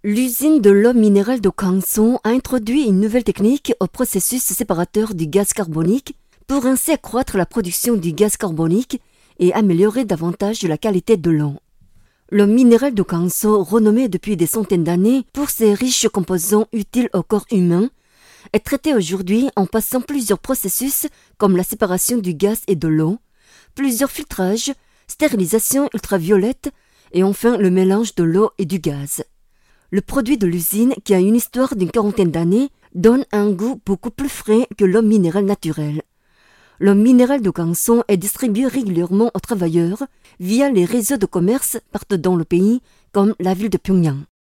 L'usine de l'eau minérale de Kangson a introduit une nouvelle technique au processus séparateur du gaz carbonique pour ainsi accroître la production du gaz carbonique et améliorer davantage la qualité de l'eau. L'eau minérale de Kangson, renommée depuis des centaines d'années pour ses riches composants utiles au corps humain, est traitée aujourd'hui en passant plusieurs processus comme la séparation du gaz et de l'eau, plusieurs filtrages, stérilisation ultraviolette et enfin le mélange de l'eau et du gaz. Le produit de l'usine, qui a une histoire d'une quarantaine d'années, donne un goût beaucoup plus frais que l'eau minérale naturelle. L'eau minérale de Kangson est distribuée régulièrement aux travailleurs via les réseaux de commerce partout dans le pays, comme la ville de Pyongyang.